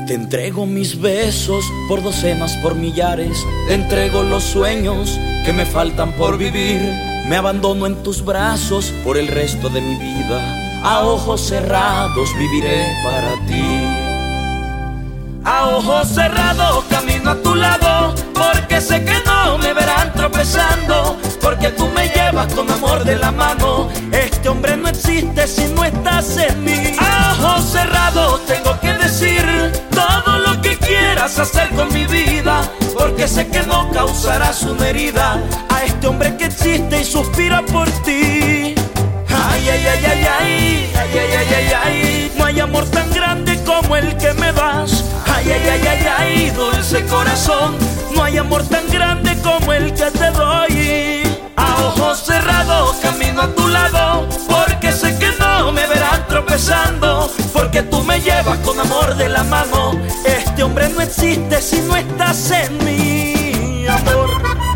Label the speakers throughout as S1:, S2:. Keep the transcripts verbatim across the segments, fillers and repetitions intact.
S1: Te entrego mis besos por docenas, por millares. Te entrego los sueños que me faltan por vivir. Me abandono en tus brazos por el resto de mi vida. A ojos cerrados viviré para ti. A ojos cerrados camino a tu lado, porque sé que no me verán tropezando, porque tú me llevas con amor de la mano. Este hombre no existe si no estás en mí. A ojos cerrados tengo que decir todo lo que quieras hacer con mi vida, porque sé que no causarás una herida a este hombre que existe y suspira por ti. Ay, ay, ay, ay, ay, ay, ay, ay, ay, ay. No hay amor tan grande como el que me das. Ay, ay, ay, ay, ay, dulce corazón. No hay amor tan grande como el que te doy. A ojos cerrados camino a tu lado, porque sé que no me verán tropezando, porque tú me llevas con amor de la mano. Este hombre no existe si no estás en mi amor.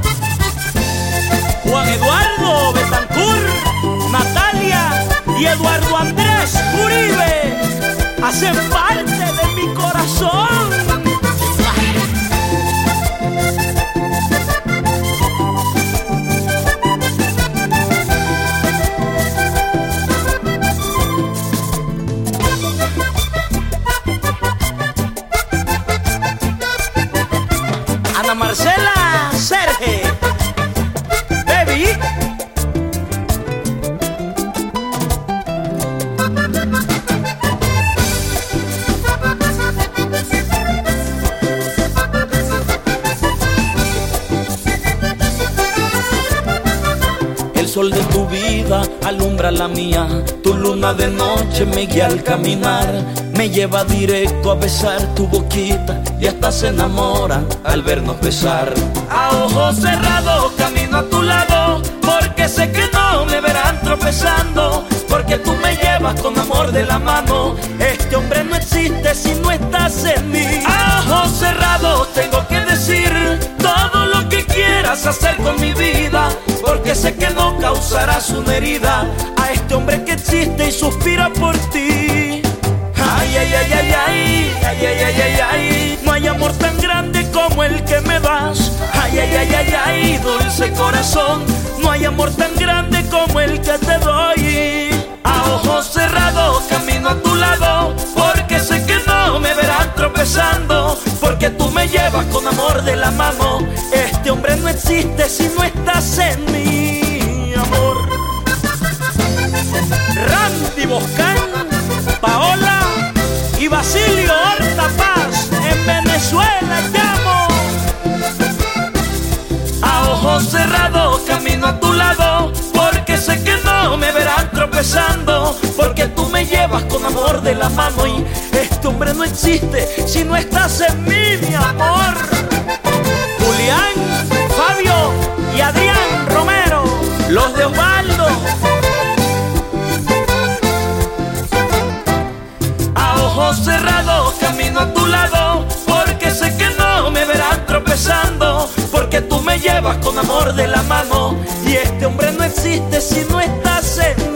S1: Juan Eduardo Betancourt, Natalia y Eduardo Andrés Uribe hacen parte de mi corazón. Ana Marcela Serge, baby. El sol de tu vida alumbra la mía, tu luna de noche me guía al caminar, me lleva directo a besar tu boquita y hasta se enamoran al vernos besar. A ojos cerrados camino a tu lado, porque sé que no me verán tropezando, porque tú me llevas con amor de la mano. Este hombre no existe si no estás en mí. A ojos cerrados tengo que decir todo lo que quieras hacer con mi vida, porque sé que no causarás una herida a este hombre que existe y suspira por ti. Ay, ay, ay, ay, ay, ay, ay, ay, ay, ay. No hay amor tan grande como el que me das. Ay, ay, ay, ay, ay, dulce corazón. No hay amor tan grande como el que te doy. A ojos cerrados camino a tu lado, porque sé que no me verán tropezando, porque tú me llevas con amor de la mano. Este hombre no existe si no estás en mi amor. Randy Boscan, Paola y Basilio Horta Paz, en Venezuela te amo. A ojos cerrados camino a tu lado, porque sé que no me verán tropezando, porque tú me llevas con amor de la mano. Y este hombre no existe si no estás en mí, mi amor. Julián, Fabio y Adrián Romero, los de Osvaldo. A ojos cerrados camino a tu lado, porque sé que no me verán tropezando, porque tú me llevas con amor de la mano. Y este hombre no existe si no estás en mí.